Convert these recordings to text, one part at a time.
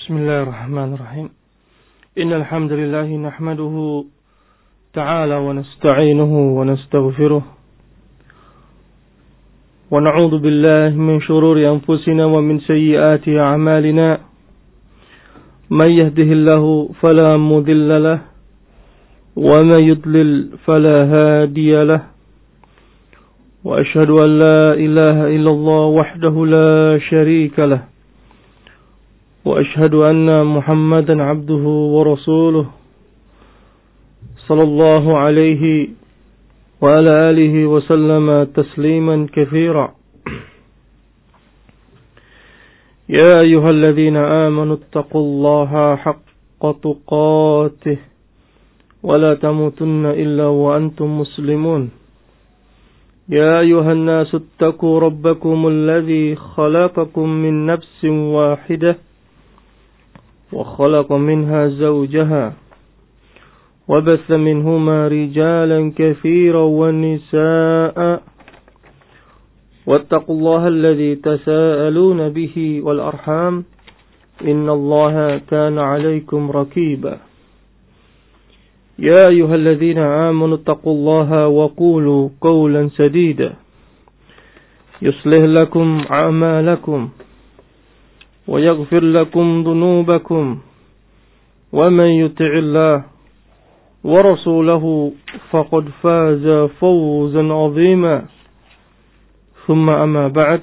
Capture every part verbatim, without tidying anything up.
بسم الله الرحمن الرحيم إن الحمد لله نحمده تعالى ونستعينه ونستغفره ونعوذ بالله من شرور أنفسنا ومن سيئات أعمالنا من يهده الله فلا مضل له ومن يضلل فلا هادي له وأشهد أن لا إله إلا الله وحده لا شريك له وأشهد أن محمدا عبده ورسوله صلى الله عليه وعلى آله وسلم تسليما كثيرا يا أيها الذين آمنوا اتقوا الله حق تقاته ولا تموتن إلا وأنتم مسلمون يا أيها الناس اتقوا ربكم الذي خلقكم من نفس واحدة وخلق منها زوجها وبث منهما رجالا كثيرا ونساء واتقوا الله الذي تساءلون به والأرحام إن الله كان عليكم رقيبا يا أيها الذين آمنوا اتقوا الله وقولوا قولا سديدا يصلح لكم أعمالكم ويغفر لكم ذنوبكم ومن يطع الله ورسوله فقد فاز فوزا عظيما ثم أما بعد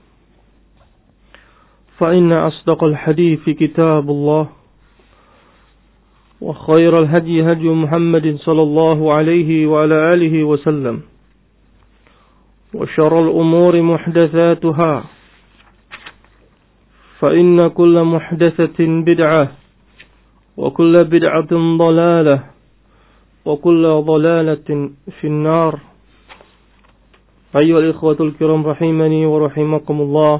فإن أصدق الحديث كتاب الله وخير الهدي هدي محمد صلى الله عليه وعلى آله وسلم وشر الأمور محدثاتها فإن كل محدثة بدعة وكل بدعة ضلالة وكل ضلالة في النار أيها الإخوة الكرام رحمني ورحمكم الله.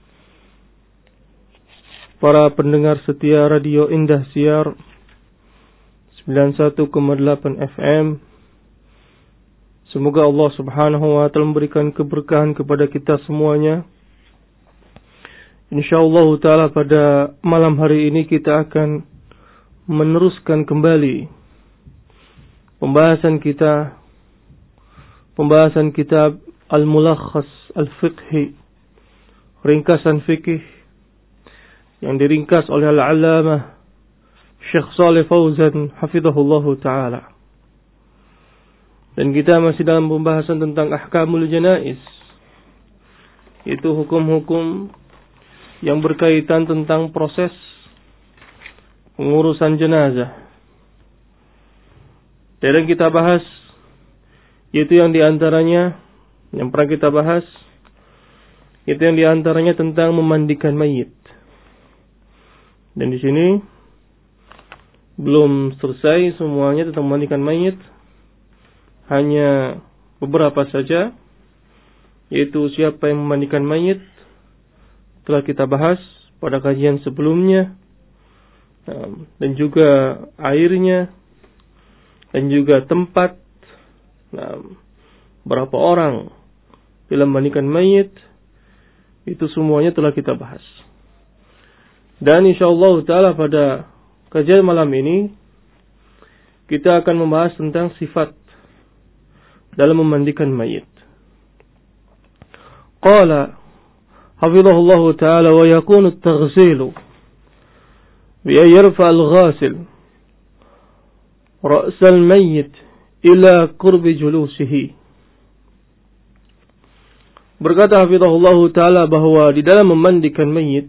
Para pendengar setia Radio Indah Siar sembilan puluh satu koma delapan F M, semoga Allah subhanahu wa ta'ala memberikan keberkahan kepada kita semuanya. InsyaAllah ta'ala pada malam hari ini kita akan meneruskan kembali pembahasan kita Pembahasan kitab Al-Mulakhas Al-Fiqhi, ringkasan fikih yang diringkas oleh Al-Allamah Syekh Shalih Fauzan hafizahullahu ta'ala. Dan kita masih dalam pembahasan tentang Ahkamul Janaiz, yaitu hukum-hukum yang berkaitan tentang proses pengurusan jenazah. Dan kita bahas, yaitu yang diantaranya, yang pernah kita bahas, itu yang diantaranya tentang memandikan mayit. Dan di sini belum selesai semuanya tentang memandikan mayit, hanya beberapa saja, yaitu siapa yang memandikan mayit telah kita bahas pada kajian sebelumnya, dan juga airnya, dan juga tempat, berapa orang dalam memandikan mayit, itu semuanya telah kita bahas. Dan insyaallah ta'ala pada kajian malam ini kita akan membahas tentang sifat dalam memandikan mayit. Qala hafizahullahu ta'ala wa yakunu at-taghsilu bi an yarfa al-ghasil ra's al-mayyit ila qurbi julusihi. Berkata hafizahullahu ta'ala bahwa di dalam memandikan mayit,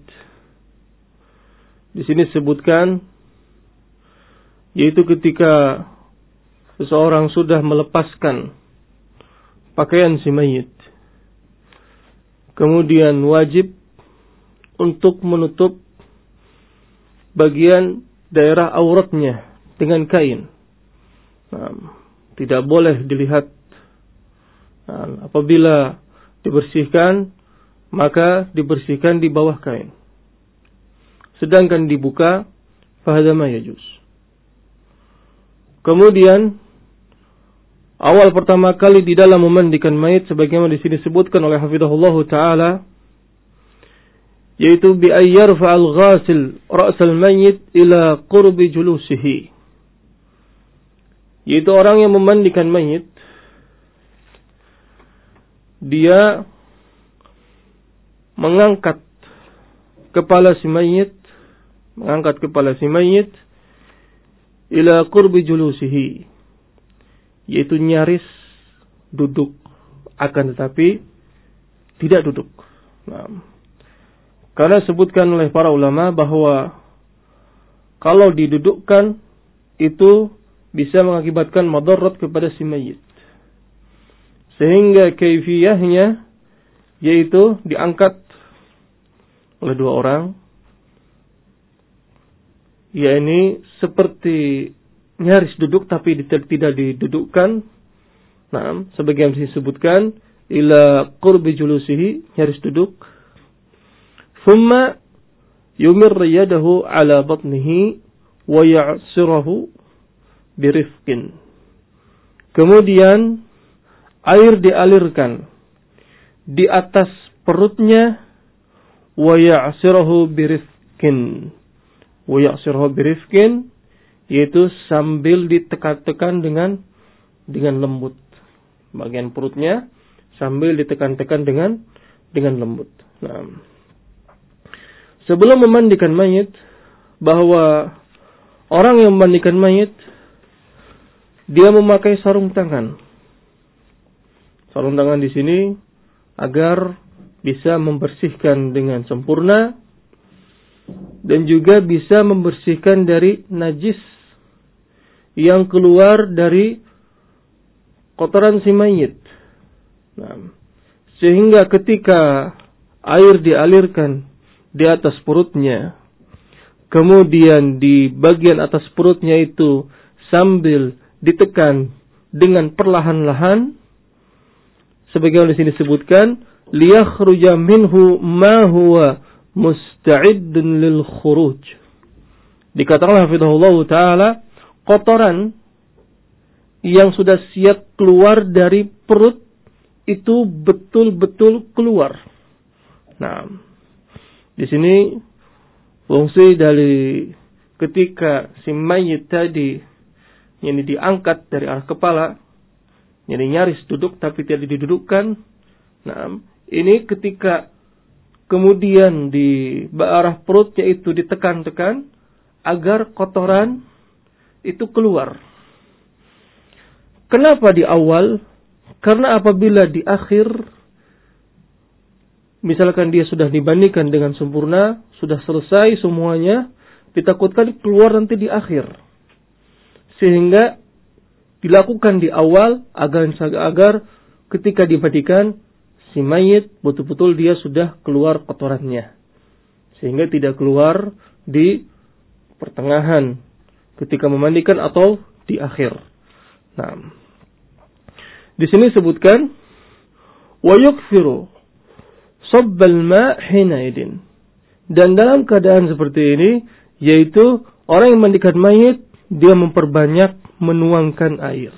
di sini disebutkan, yaitu ketika seseorang sudah melepaskan pakaian si mayit, kemudian wajib untuk menutup bagian daerah auratnya dengan kain. Nah, tidak boleh dilihat. Nah, apabila dibersihkan, maka dibersihkan di bawah kain. Sedangkan dibuka, fahadha ma yajuz. Kemudian awal pertama kali di dalam memandikan mayit, sebagaimana di sini disebutkan oleh hafizahullah taala, yaitu bi ayyarfa'al ghasil ra'sal mayyit ila qurbi julusihi, yaitu orang yang memandikan mayit, dia mengangkat kepala si mayit, mengangkat kepala si mayit ila qurbi julusihi, yaitu nyaris duduk, akan tetapi tidak duduk. Nah, karena sebutkan oleh para ulama bahwa kalau didudukkan itu bisa mengakibatkan madarat kepada si mayit, sehingga kaifiyahnya yaitu diangkat oleh dua orang, yakni seperti nyaris duduk tapi tidak didudukkan. Nah, sebagian disebutkan ila qurbi julusihi, nyaris duduk. Thumma yumir yadahu ala batnihi wa ya'sirahu birifqin. Kemudian air dialirkan di atas perutnya, wa ya'sirahu birifqin. Wa ya'sirahu birifqin, yaitu sambil ditekan-tekan dengan dengan lembut. Bagian perutnya sambil ditekan-tekan dengan dengan lembut. Nah, sebelum memandikan mayit, bahwa orang yang memandikan mayit dia memakai sarung tangan. Sarung tangan di sini agar bisa membersihkan dengan sempurna dan juga bisa membersihkan dari najis yang keluar dari kotoran si mayit. Nah, sehingga ketika air dialirkan di atas perutnya, kemudian di bagian atas perutnya itu sambil ditekan dengan perlahan-lahan, sebagaimana di sini disebutkan, liyakhruja minhu ma huwa musta'iddun lil khuruj. Dikatakan hafizahullah taala, kotoran yang sudah siap keluar dari perut itu betul-betul keluar. Nah, di sini fungsi dari ketika si mayit tadi yang diangkat dari arah kepala, yang nyaris duduk tapi tidak didudukkan. Nah, ini ketika kemudian di arah perutnya itu ditekan-tekan agar kotoran itu keluar. Kenapa di awal? Karena apabila di akhir, misalkan dia sudah dibandingkan dengan sempurna, sudah selesai semuanya, ditakutkan keluar nanti di akhir. Sehingga dilakukan di awal agar agar ketika dimandikan si mayit betul-betul dia sudah keluar kotorannya, sehingga tidak keluar di pertengahan ketika memandikan atau di akhir. Nah, di sini sebutkan wa yukfiru sabbal ma' hina idin, dan dalam keadaan seperti ini, yaitu orang yang memandikan mayit dia memperbanyak menuangkan air,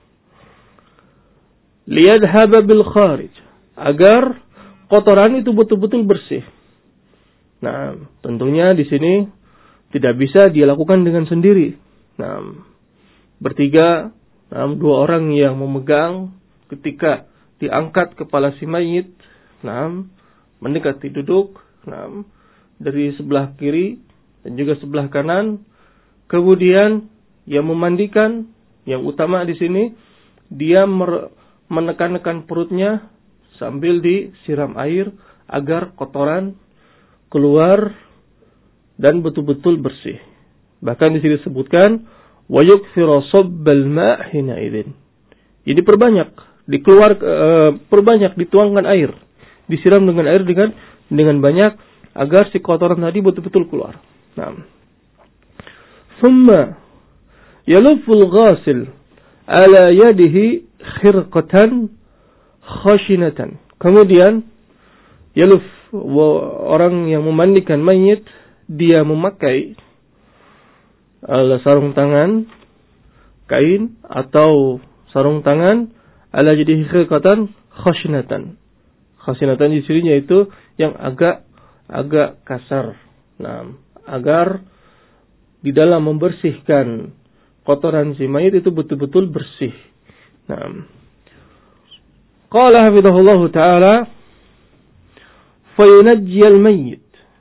liyadhhaba bil kharij, agar kotoran itu betul-betul bersih. Nah, tentunya di sini tidak bisa dia lakukan dengan sendiri. Nah, bertiga, nah, dua orang yang memegang ketika diangkat kepala si mayit, nah, mendekati duduk, nah, dari sebelah kiri dan juga sebelah kanan. Kemudian yang memandikan, yang utama di sini, dia menekan-nekan perutnya sambil disiram air agar kotoran keluar dan betul-betul bersih. Bahkan di sini disebutkan wa yukfiru sabbal ma' hina idzin. Jadi perbanyak, dikeluar uh, perbanyak dituangkan air, disiram dengan air dengan dengan banyak agar si kotoran tadi betul-betul keluar. Nah, thumma yaluful ghasil ala yadihi khirqatan khashinatan. Kemudian yaluf, orang yang memandikan mayit dia memakai ala sarung tangan kain atau sarung tangan ala yadihi khirqatan khashinatan. Khashinatan di sini yaitu yang agak agak kasar. Nah, agar di dalam membersihkan kotoran si mayit itu betul-betul bersih. Nah, qala hafizahullah ta'ala fayunajji al-mayyit,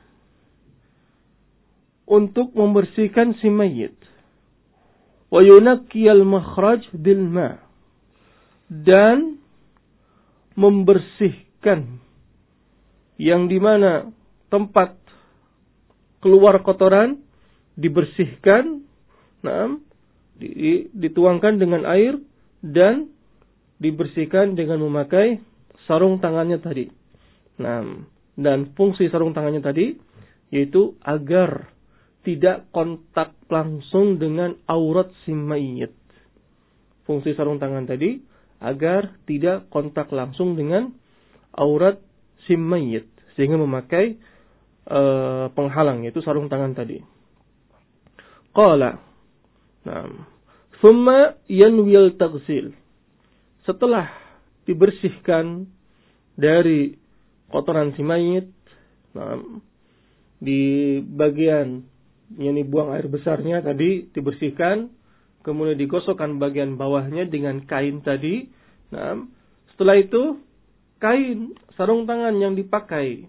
untuk membersihkan si mayit, wa yunakki al-makhraj bil ma, dan membersihkan yang dimana tempat keluar kotoran dibersihkan, nah, dituangkan dengan air dan dibersihkan dengan memakai sarung tangannya tadi. Nah, dan fungsi sarung tangannya tadi yaitu agar tidak kontak langsung dengan aurat si mayit. Fungsi sarung tangan tadi agar tidak kontak langsung dengan aurat si mayit, sehingga memakai uh, penghalang, yaitu sarung tangan tadi. Qala, nah, thumma yanwil taghsil, setelah dibersihkan dari kotoran si mayit, nah, di bagian yang buang air besarnya tadi dibersihkan, kemudian digosokkan bagian bawahnya dengan kain tadi. Nah, setelah itu kain sarung tangan yang dipakai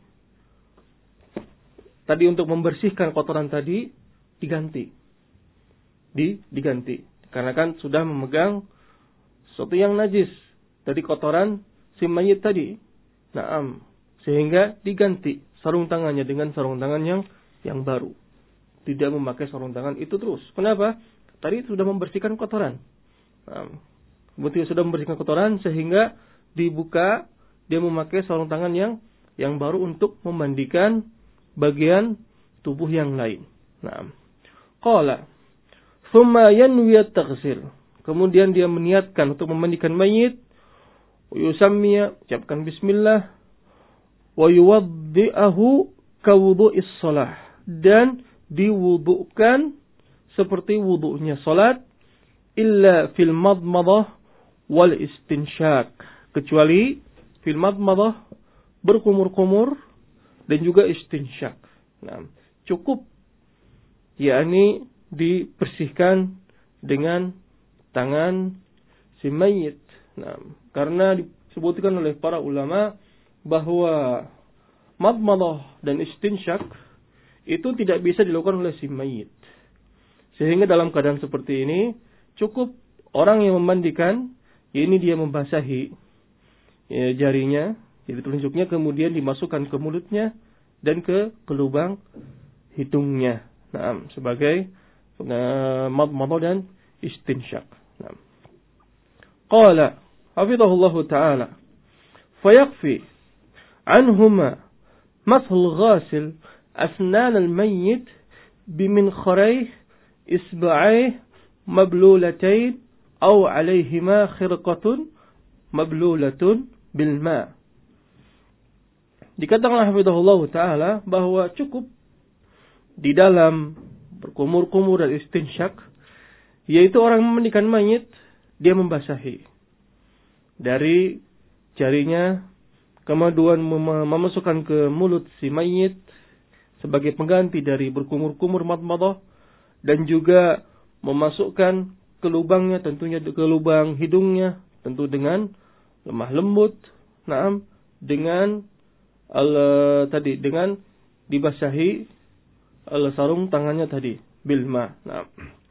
tadi untuk membersihkan kotoran tadi diganti, di diganti, karena kan sudah memegang sesuatu yang najis dari kotoran si mayit tadi. Nah, sehingga diganti sarung tangannya dengan sarung tangan yang yang baru. Tidak memakai sarung tangan itu terus. Kenapa? Tadi sudah membersihkan kotoran. Nah, kemudian sudah membersihkan kotoran sehingga dibuka, dia memakai sarung tangan yang yang baru untuk memandikan bagian tubuh yang lain. Nah, qala thumma yanwi at-taghsil, kemudian dia meniatkan untuk memandikan mayit, yusammiya, ucapkan bismillah, wa yuwaddi'ahu ka wudu'is shalah, dan diwudukan seperti wudunya salat, illa fil madmadah wal istinshaq, kecuali fil madmadah, berkumur-kumur, dan juga istinshaq. Nah, cukup yakni dibersihkan dengan tangan si mayit. Nah, karena disebutkan oleh para ulama bahwa madmadah dan istinshaq itu tidak bisa dilakukan oleh si mayit. Sehingga dalam keadaan seperti ini cukup orang yang memandikan, ini dia membasahi ya, jarinya, jadi telunjuknya, kemudian dimasukkan ke mulutnya dan ke, ke lubang hidungnya. Nah, sebagai uh, madmadah dan istinshaq. Nah. Qala hafizahullahu ta'ala fayakfi anhuma mathul ghasil asnan al-mayyit biminkharaih isba'aih mablulatayn aw alayhima khirqatun mablulatun bil ma'. Dikatakan hafizahullah ta'ala bahwa cukup di dalam berkumur-kumur dan istinshaq, yaitu orang memandikan mayit, dia membasahi dari jarinya, kemudian memasukkan ke mulut si mayit sebagai pengganti dari berkumur-kumur madmadah, dan juga memasukkan ke lubangnya, tentunya ke lubang hidungnya, tentu dengan lemah lembut, naam, dengan al, tadi dengan dibasahi al, sarung tangannya tadi bilma. Naam.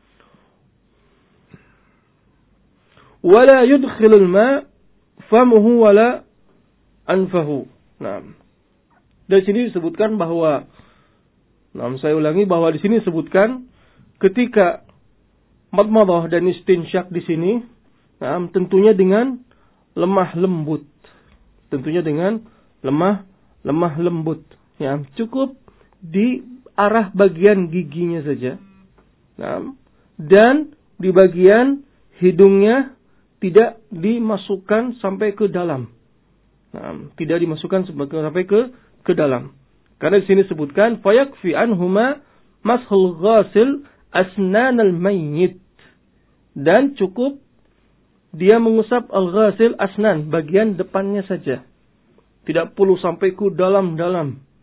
Wala yudkhilul ma famuhu wala anfahu. Naam. Dari sini disebutkan bahwa, nah, saya ulangi bahwa di sini disebutkan ketika madmadah dan istinshaq di sini, nah, tentunya dengan lemah lembut, tentunya dengan lemah lemah lembut. Ya, cukup di arah bagian giginya saja, nah, dan di bagian hidungnya tidak dimasukkan sampai ke dalam, nah, tidak dimasukkan sampai ke ke dalam. Karena di sini disebutkan fayakfi anhuma mashul ghasil asnan al-mayyit, dan cukup dia mengusap al-ghasil asnan, bagian depannya saja. Tidak perlu sampai ke dalam-dalam.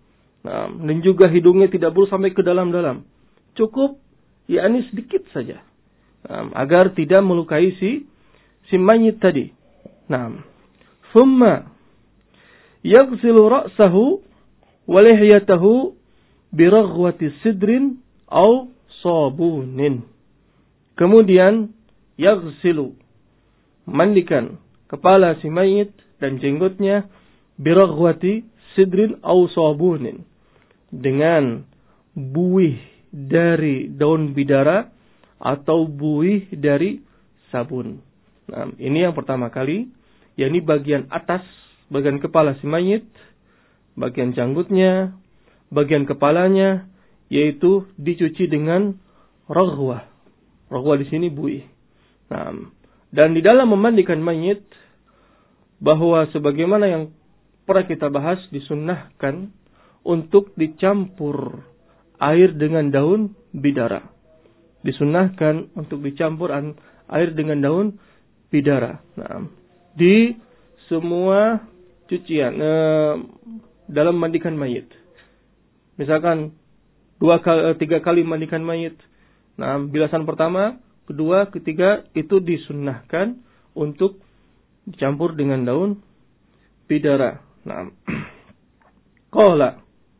Nah, dan juga hidungnya tidak perlu sampai ke dalam-dalam. Cukup, yakni sedikit saja. Nah, agar tidak melukai si, si mayit tadi. Nah, thumma yaghsilu ra'sahu wa lihyatahu biraghwati sidrin aw sabunin. Kemudian yaghsilu, mandikan kepala si mayit dan jenggotnya biraghwati sidrin aw sabunin, dengan buih dari daun bidara atau buih dari sabun. Nah, ini yang pertama kali, yakni bagian atas, bagian kepala si mayit, bagian janggutnya, bagian kepalanya, yaitu dicuci dengan raghwah. Raghwah di sini buih. Nah, dan di dalam memandikan mayit, bahwa sebagaimana yang pernah kita bahas, disunnahkan untuk dicampur air dengan daun bidara. Disunnahkan untuk dicampur air dengan daun bidara. Nah, di semua cucian eh, dalam mandikan mayit. Misalkan dua kali, tiga kali mandikan mayit. Nah, bilasan pertama, kedua, ketiga itu disunnahkan untuk dicampur dengan daun bidara. Nah, qala,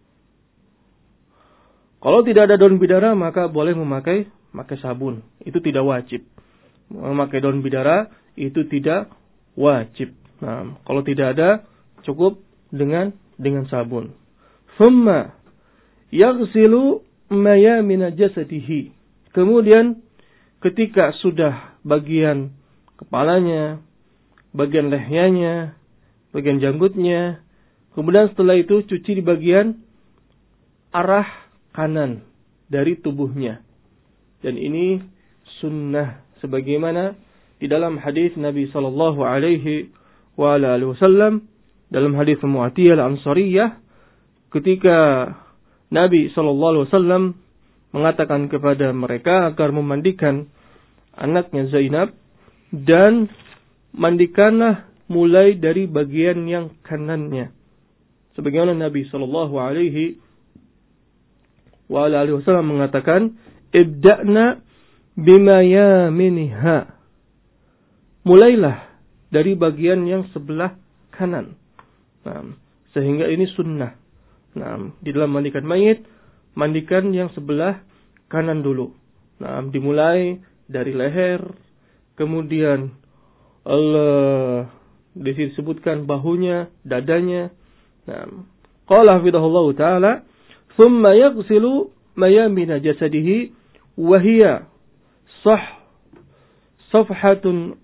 kalau tidak ada daun bidara maka boleh memakai pakai sabun. Itu tidak wajib. Memakai daun bidara itu tidak wajib. Nah, kalau tidak ada cukup dengan dengan sabun. Thumma yaghsilu mayamina jasadihi. Kemudian ketika sudah bagian kepalanya, bagian lehernya, bagian janggutnya, kemudian setelah itu cuci di bagian arah kanan dari tubuhnya. Dan ini sunnah sebagaimana di dalam hadis Nabi sallallahu alaihi wa alihi wasallam, dalam hadis Mu'atiyah al-Ansariyah, ketika Nabi sallallahu alaihi wasallam mengatakan kepada mereka agar memandikan anaknya Zainab, dan mandikanlah mulai dari bagian yang kanannya. Sebagaimana Nabi sallallahu alaihi wa alihi wasallam mengatakan, ibda'na bima yaminiha. Mulailah dari bagian yang sebelah kanan. Nah, sehingga ini sunnah. Nah, di dalam mandikan mayit, mandikan yang sebelah kanan dulu. Nah, dimulai dari leher, kemudian Allah disebutkan bahunya, dadanya. Nah, qala hafidhahullah ta'ala, thumma yaghsilu mayamina jasadihi wa hiya sah safhatun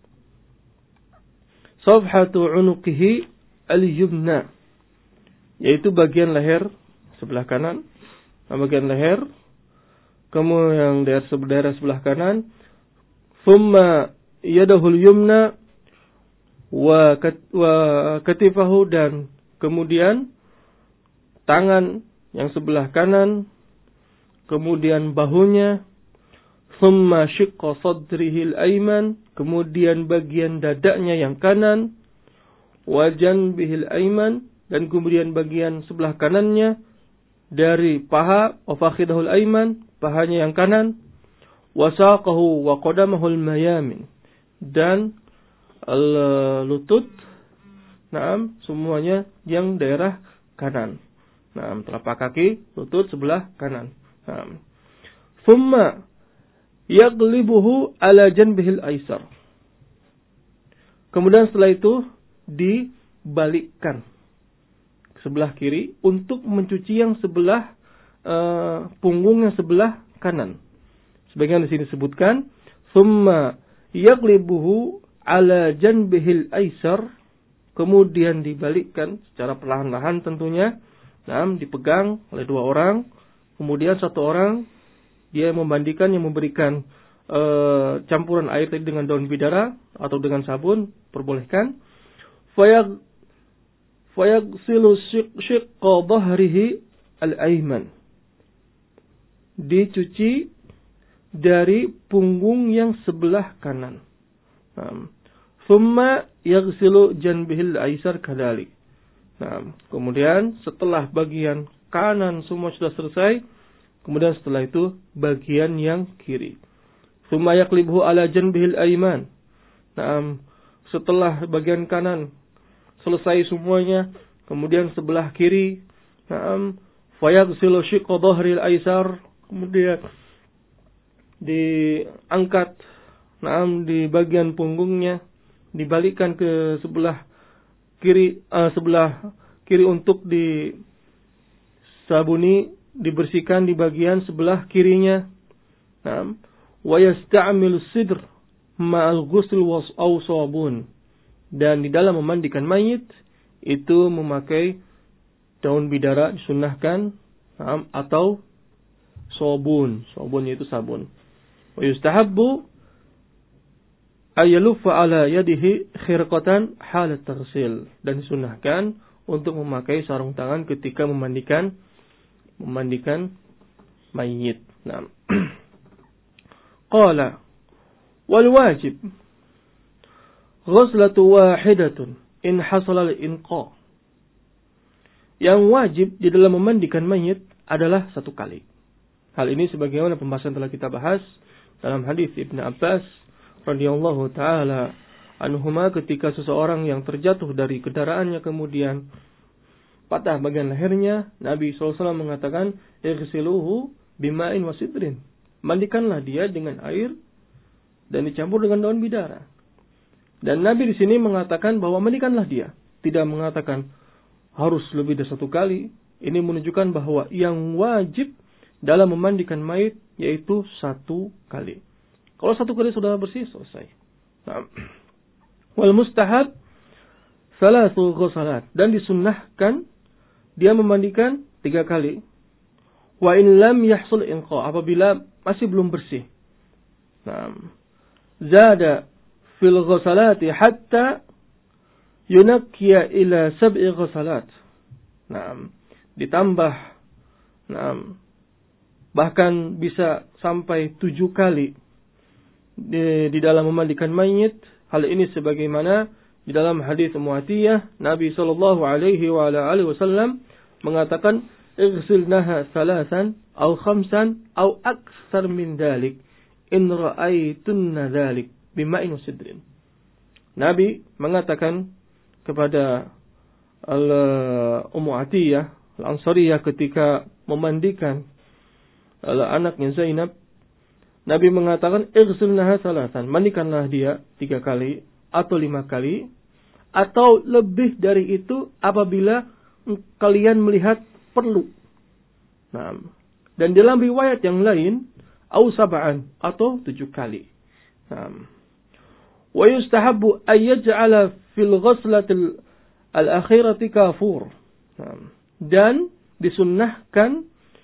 safhatu unuqihi al-yumna, yaitu bagian leher sebelah kanan, bagian leher, kemudian daerah daerah sebelah kanan, thumma yadahul yumna wa katifahu, dan kemudian tangan yang sebelah kanan, kemudian bahunya, thumma shiqqa sadrihi al-ayman, kemudian bagian dadanya yang kanan, wa janbihi al-ayman, dan kemudian bagian sebelah kanannya dari paha, wa fakhidahu al-ayman, pahanya yang kanan, wa saqahu wa qadamahu al-mayamin, dan lutut, naam, semuanya yang daerah kanan. Naam, telapak kaki, lutut sebelah kanan. Naam. Thumma yaghlibuhu ala janbihil aisar. Kemudian setelah itu dibalikkan ke sebelah kiri untuk mencuci yang sebelah uh, punggung yang sebelah kanan. Sebagian di sini disebutkan thumma yaghlibuhu ala janbihil aisar, kemudian dibalikkan secara perlahan-lahan tentunya. Nah, dipegang oleh dua orang, kemudian satu orang dia memandikan, yang memberikan e, campuran air tadi dengan daun bidara atau dengan sabun, perbolehkan. Fayag fayagsilu shiqqa dhahrihi al-ayman, dicuci dari punggung yang sebelah kanan. Nah, thumma yaghsilu janbihil aisar kadhalik. Nah, kemudian setelah bagian kanan semua sudah selesai. Kemudian setelah itu bagian yang kiri. Tsumma yaqlibhu ala janbihil ayman. Nah, setelah bagian kanan selesai semuanya, kemudian sebelah kiri, na'am, fayaghsilu shiqqa dhahril aysar, kemudian diangkat, na'am, di bagian punggungnya, dibalikkan ke sebelah kiri, uh, sebelah kiri untuk disabuni, dibersihkan di bagian sebelah kirinya. Na'am, wa yasta'milu sidr ma'al ghusl aw sabun. Dan di dalam memandikan mayit itu memakai daun bidara disunnahkan, na'am, atau sabun. Sabun yaitu sabun. Wa yustahabbu ayaluffa ala yadihi khirqatan halat taghsil. Dan disunnahkan untuk memakai sarung tangan ketika memandikan memandikan mayit. Nah. Qala wal wajib ghuslatu wahidatun in hasala al-inqa. Yang wajib di dalam memandikan mayit adalah satu kali. Hal ini sebagaimana pembahasan telah kita bahas dalam hadis Ibnu Abbas radhiyallahu taala anhuma, ketika seseorang yang terjatuh dari kendaraannya kemudian patah bagian lehernya, Nabi shallallahu alaihi wasallam mengatakan, "Ighsiluhu bima'in wasidrin." Mandikanlah dia dengan air dan dicampur dengan daun bidara. Dan Nabi di sini mengatakan bahwa mandikanlah dia, tidak mengatakan harus lebih dari satu kali. Ini menunjukkan bahwa yang wajib dalam memandikan mayit yaitu satu kali. Kalau satu kali sudah bersih, selesai. Nah. Wal mustahab salasu ghusalat. Dan disunnahkan dia memandikan tiga kali. Wa in lam yahsul inqa, apabila masih belum bersih. Nah, zada fil ghusalati hatta yunakkiya ila sab'i ghusalat. Nah, ditambah, nah, bahkan bisa sampai tujuh kali di, di dalam memandikan mayit. Hal ini sebagaimana di dalam hadis Mu'atiyah, Nabi sallallahu alaihi wa ala alihi wasallam mengatakan, "Ighsilnaha salasan aw khamsan aw aktsar min dzalik in ra'aytunna dzalik bima'in wasidrin." Nabi mengatakan kepada Ummu Atiyah Al-Ansariyah ketika memandikan anaknya Zainab, Nabi mengatakan, "Ighsilnaha salasan." Mandikanlah dia tiga kali atau lima kali atau lebih dari itu apabila kalian melihat perlu. Nah, dan dalam riwayat yang lain, au sab'an atau tujuh kali. Nah, wa yustahabbu ay yaj'ala fil ghuslati al-akhirati kafur. Nah, dan disunnahkan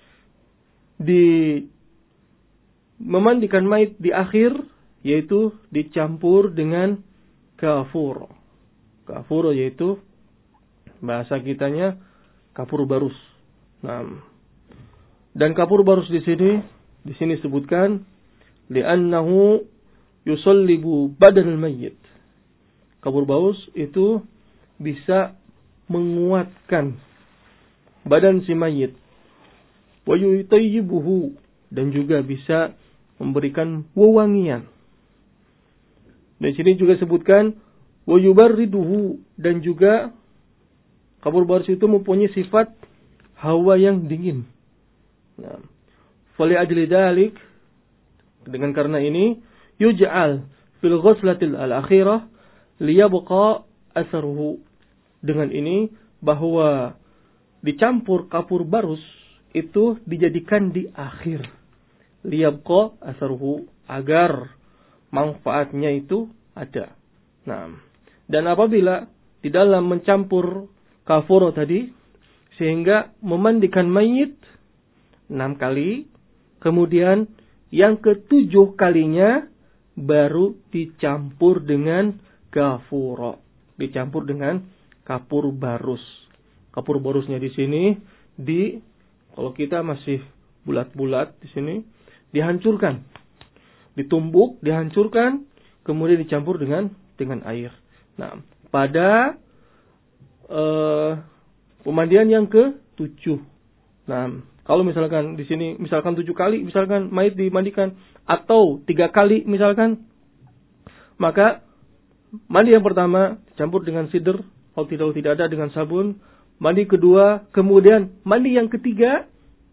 di memandikan mayit di akhir, yaitu dicampur dengan kafur. Kafur yaitu bahasa kitanya kapur barus. Nah, dan kapur barus di sini di sini sebutkan li'annahu yusallibu badan al-mayyit. Kapur barus itu bisa menguatkan badan si mayit. Wa yutayyibuhu, dan juga bisa memberikan wewangian. Di sini juga sebutkan wa yubarriduhu, dan juga kapur barus itu mempunyai sifat hawa yang dingin. Nah, fali ajli dalik, dengan karena ini, yuj'al fil ghuslatil al-akhirah liyabqa atharuhu. Dengan ini bahwa dicampur kapur barus itu dijadikan di akhir. Liyabqa atharuhu, agar manfaatnya itu ada. Nah, dan apabila di dalam mencampur kafur tadi, sehingga memandikan mayit enam kali, kemudian yang ketujuh kalinya baru dicampur dengan kafur, dicampur dengan kapur barus. Kapur barusnya di sini di kalau kita masih bulat-bulat di sini dihancurkan, ditumbuk, dihancurkan, kemudian dicampur dengan dengan air. Nah, pada uh, pemandian yang ketujuh, Nah, kalau misalkan di sini misalkan tujuh kali, misalkan mayit dimandikan atau tiga kali misalkan, maka mandi yang pertama dicampur dengan sidr, kalau tidak tidak ada dengan sabun. Mandi kedua, kemudian mandi yang ketiga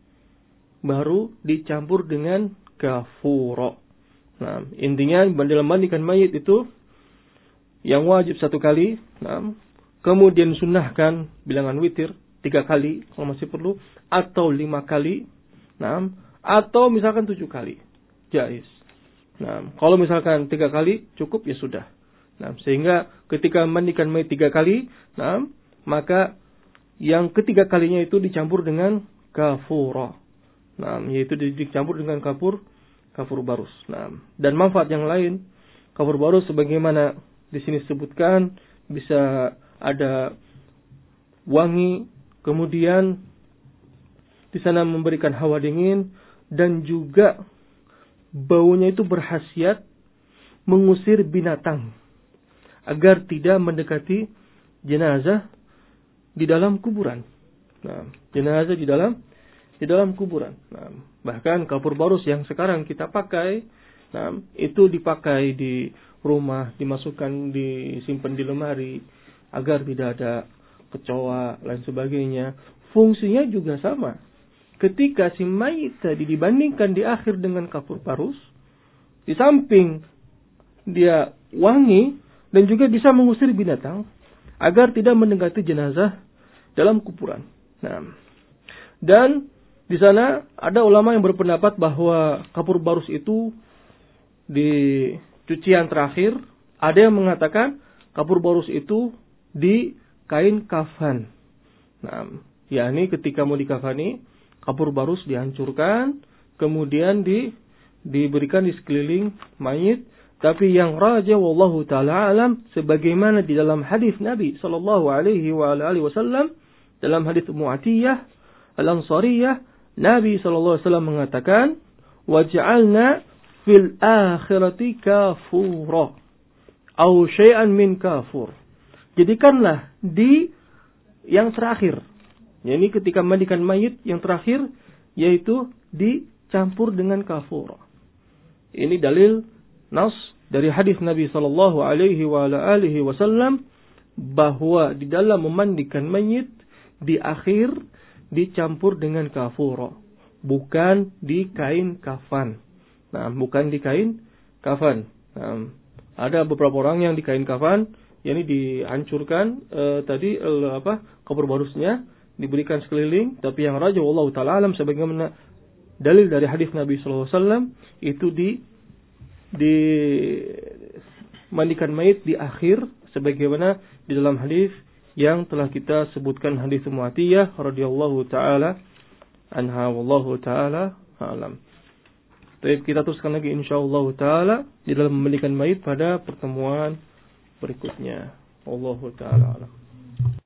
baru dicampur dengan kafuro. Nah, intinya dalam mandikan mayit itu yang wajib satu kali, nah, kemudian sunnahkan bilangan witir tiga kali kalau masih perlu, atau lima kali, nah, atau misalkan tujuh kali, jais. Nah, kalau misalkan tiga kali cukup ya sudah. Nah, sehingga ketika mandikan mayit tiga kali, nah, maka yang ketiga kalinya itu dicampur dengan kafuro. Nah, yaitu dicampur dengan kafur, kafur barus. Nah, dan manfaat yang lain, kafur barus sebagaimana di sini disebutkan bisa ada wangi, kemudian di sana memberikan hawa dingin, dan juga baunya itu berkhasiat mengusir binatang agar tidak mendekati jenazah di dalam kuburan. Nah, jenazah di dalam di dalam kuburan. Nah, bahkan kafur barus yang sekarang kita pakai, nah, itu dipakai di rumah, dimasukkan, disimpan di lemari agar tidak ada kecoa lain sebagainya. Fungsinya juga sama. Ketika si mayit tadi dibandingkan di akhir dengan kafur barus, di samping dia wangi dan juga bisa mengusir binatang agar tidak mendekati jenazah dalam kuburan. Nah, dan di sana ada ulama yang berpendapat bahwa kafur barus itu di cucian terakhir. Ada yang mengatakan kafur barus itu di kain kafan. Nah, yakni ketika mau dikafani, kafur barus dihancurkan, kemudian di diberikan di sekeliling mayit. Tapi yang raja wallahu taala alam, sebagaimana di dalam hadis Nabi sallallahu alaihi wa alihi wasallam, dalam hadis Mu'atiyah Al-Ansariyah, Nabi sallallahu alaihi wasallam mengatakan, "Waj'alna fil akhirati kafura au syai'an min kafur." Jadikanlah di yang terakhir, yakni ketika mandikan mayit yang terakhir, yaitu dicampur dengan kafura. Ini dalil nas dari hadis Nabi sallallahu alaihi wa alihi wasallam bahwa di dalam memandikan mayit di akhir dicampur dengan kafura, bukan di kain kafan. Nah, bukan di kain kafan. Nah, ada beberapa orang yang di kain kafan, yakni dihancurkan eh, tadi eh, apa kafur barusnya diberikan sekeliling, tapi yang raja wallahu taala alam sebagaimana dalil dari hadis Nabi sallallahu alaihi wasallam itu di di mandikan mayit di akhir sebagaimana di dalam hadis yang telah kita sebutkan, hadis Mu'atiyah radhiyallahu taala anha wallahu taala alam. Baik, kita teruskan lagi insyaallah taala di dalam memandikan mayit pada pertemuan berikutnya. Wallahu taala alam.